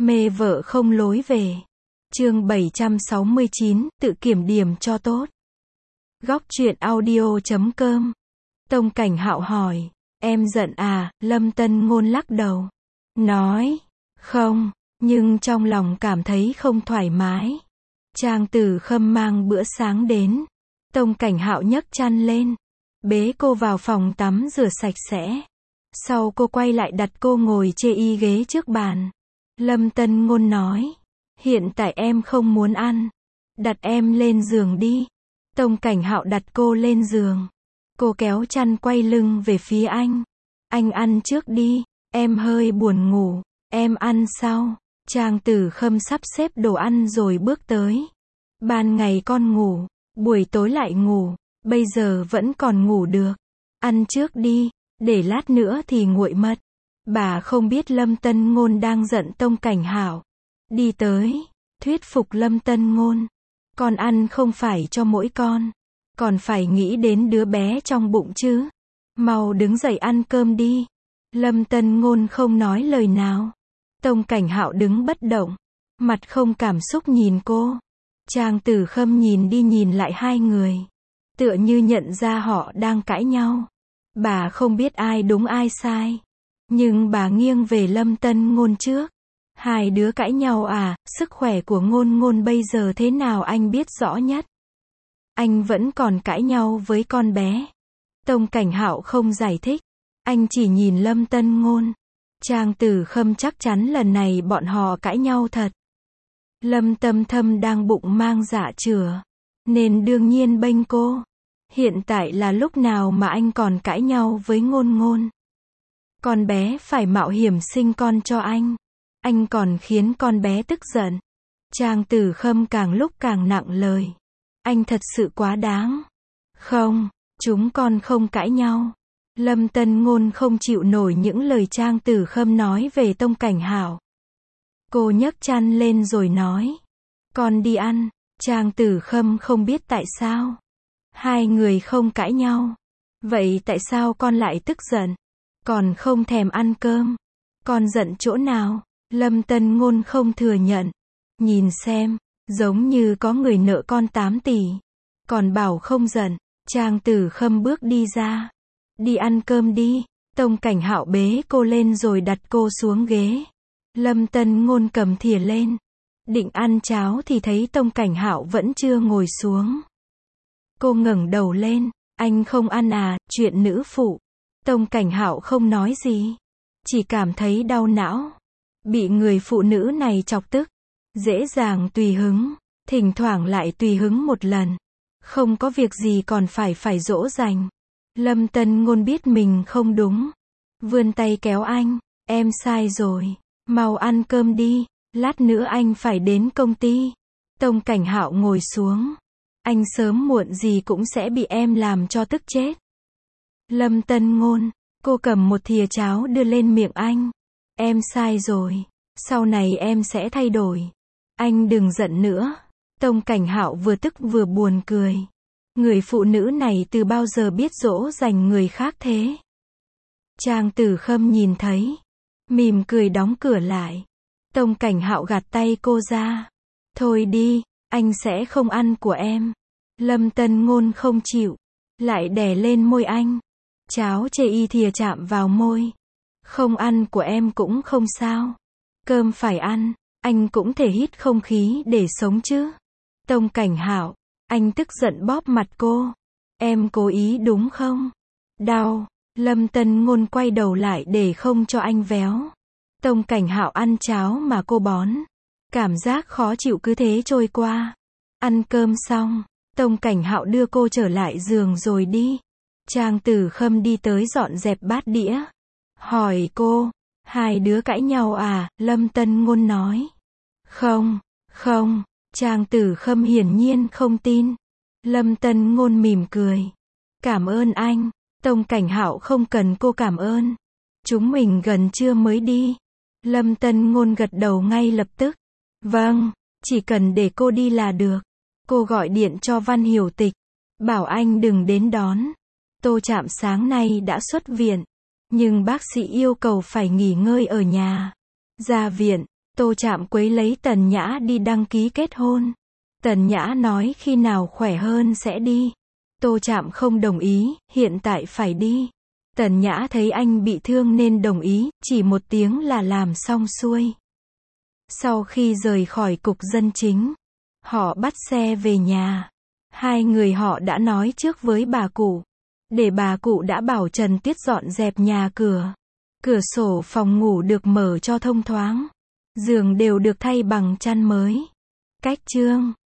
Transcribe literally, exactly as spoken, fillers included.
Mê vợ không lối về. Chương bảy trăm sáu mươi chín, tự kiểm điểm cho tốt. Góc truyện audio chấm com. Tông Cảnh Hạo hỏi, em giận à? Lâm Tân Ngôn lắc đầu. Nói, không, nhưng trong lòng cảm thấy không thoải mái. Trang Tử Khâm mang bữa sáng đến. Tông Cảnh Hạo nhấc chăn lên, bế cô vào phòng tắm rửa sạch sẽ. Sau cô quay lại đặt cô ngồi chê y ghế trước bàn. Lâm Tân Ngôn nói, hiện tại em không muốn ăn. Đặt em lên giường đi. Tông Cảnh Hạo đặt cô lên giường. Cô kéo chăn quay lưng về phía anh. Anh ăn trước đi, em hơi buồn ngủ, em ăn sau. Trang Tử Khâm sắp xếp đồ ăn rồi bước tới. Ban ngày con ngủ, buổi tối lại ngủ, bây giờ vẫn còn ngủ được. Ăn trước đi, để lát nữa thì nguội mất. Bà không biết Lâm Tân Ngôn đang giận Tông Cảnh Hạo. Đi tới, thuyết phục Lâm Tân Ngôn. Con ăn không phải cho mỗi con, còn phải nghĩ đến đứa bé trong bụng chứ. Mau đứng dậy ăn cơm đi. Lâm Tân Ngôn không nói lời nào. Tông Cảnh Hạo đứng bất động, mặt không cảm xúc nhìn cô. Trang Tử Khâm nhìn đi nhìn lại hai người, tựa như nhận ra họ đang cãi nhau. Bà không biết ai đúng ai sai, nhưng bà nghiêng về Lâm Tân Ngôn trước. Hai đứa cãi nhau à? Sức khỏe của Ngôn Ngôn bây giờ thế nào anh biết rõ nhất. Anh vẫn còn cãi nhau với con bé. Tông Cảnh Hạo không giải thích, anh chỉ nhìn Lâm Tân Ngôn. Trang Tử Khâm chắc chắn lần này bọn họ cãi nhau thật. Lâm Tâm Thâm đang bụng mang dạ chửa, nên đương nhiên bênh cô. Hiện tại là lúc nào mà anh còn cãi nhau với Ngôn Ngôn. Con bé phải mạo hiểm sinh con cho anh. Anh còn khiến con bé tức giận. Trang Tử Khâm càng lúc càng nặng lời. Anh thật sự quá đáng. Không, chúng con không cãi nhau. Lâm Tân Ngôn không chịu nổi những lời Trang Tử Khâm nói về Tông Cảnh Hạo. Cô nhấc chăn lên rồi nói, con đi ăn. Trang Tử Khâm không biết tại sao hai người không cãi nhau. Vậy tại sao con lại tức giận? Còn không thèm ăn cơm. Con giận chỗ nào? Lâm Tân Ngôn không thừa nhận. Nhìn xem, giống như có người nợ con tám tỷ. Còn bảo không giận. Trang Tử Khâm bước đi ra. Đi ăn cơm đi. Tông Cảnh Hạo bế cô lên rồi đặt cô xuống ghế. Lâm Tân Ngôn cầm thìa lên, định ăn cháo thì thấy Tông Cảnh Hạo vẫn chưa ngồi xuống. Cô ngẩng đầu lên, anh không ăn à? Chuyện nữ phụ. Tông Cảnh Hạo không nói gì, chỉ cảm thấy đau não. Bị người phụ nữ này chọc tức, dễ dàng tùy hứng, thỉnh thoảng lại tùy hứng một lần. Không có việc gì còn phải phải dỗ dành. Lâm Tân Ngôn biết mình không đúng, vươn tay kéo anh, em sai rồi. Mau ăn cơm đi, lát nữa anh phải đến công ty. Tông Cảnh Hạo ngồi xuống. Anh sớm muộn gì cũng sẽ bị em làm cho tức chết. Lâm Tân Ngôn, cô cầm một thìa cháo đưa lên miệng anh. Em sai rồi, sau này em sẽ thay đổi. Anh đừng giận nữa. Tông Cảnh Hạo vừa tức vừa buồn cười. Người phụ nữ này từ bao giờ biết dỗ dành người khác thế? Trang Tử Khâm nhìn thấy, mỉm cười đóng cửa lại. Tông Cảnh Hạo gạt tay cô ra. Thôi đi, anh sẽ không ăn của em. Lâm Tân Ngôn không chịu, lại đè lên môi anh. Cháo chê y thìa chạm vào môi. Không ăn của em cũng không sao. Cơm phải ăn, anh cũng thể hít không khí để sống chứ. Tông Cảnh Hạo, anh tức giận bóp mặt cô. Em cố ý đúng không? Đau. Lâm Tân Ngôn quay đầu lại để không cho anh véo. Tông Cảnh Hạo ăn cháo mà cô bón. Cảm giác khó chịu cứ thế trôi qua. Ăn cơm xong, Tông Cảnh Hạo đưa cô trở lại giường rồi đi. Trang Tử Khâm đi tới dọn dẹp bát đĩa. Hỏi cô, hai đứa cãi nhau à? Lâm Tân Ngôn nói. Không, không. Trang Tử Khâm hiển nhiên không tin. Lâm Tân Ngôn mỉm cười. Cảm ơn anh. Tông Cảnh Hạo không cần cô cảm ơn. Chúng mình gần trưa mới đi. Lâm Tân Ngôn gật đầu ngay lập tức. Vâng, chỉ cần để cô đi là được. Cô gọi điện cho Văn Hiểu Tịch, bảo anh đừng đến đón. Tô Trạm sáng nay đã xuất viện, nhưng bác sĩ yêu cầu phải nghỉ ngơi ở nhà. Ra viện, Tô Trạm quấy lấy Tần Nhã đi đăng ký kết hôn. Tần Nhã nói khi nào khỏe hơn sẽ đi. Tô Trạm không đồng ý, hiện tại phải đi. Tần Nhã thấy anh bị thương nên đồng ý, chỉ một tiếng là làm xong xuôi. Sau khi rời khỏi cục dân chính, họ bắt xe về nhà. Hai người họ đã nói trước với bà cụ, để bà cụ đã bảo Trần Tuyết dọn dẹp nhà cửa. Cửa sổ phòng ngủ được mở cho thông thoáng. Giường đều được thay bằng chăn mới. Cách chương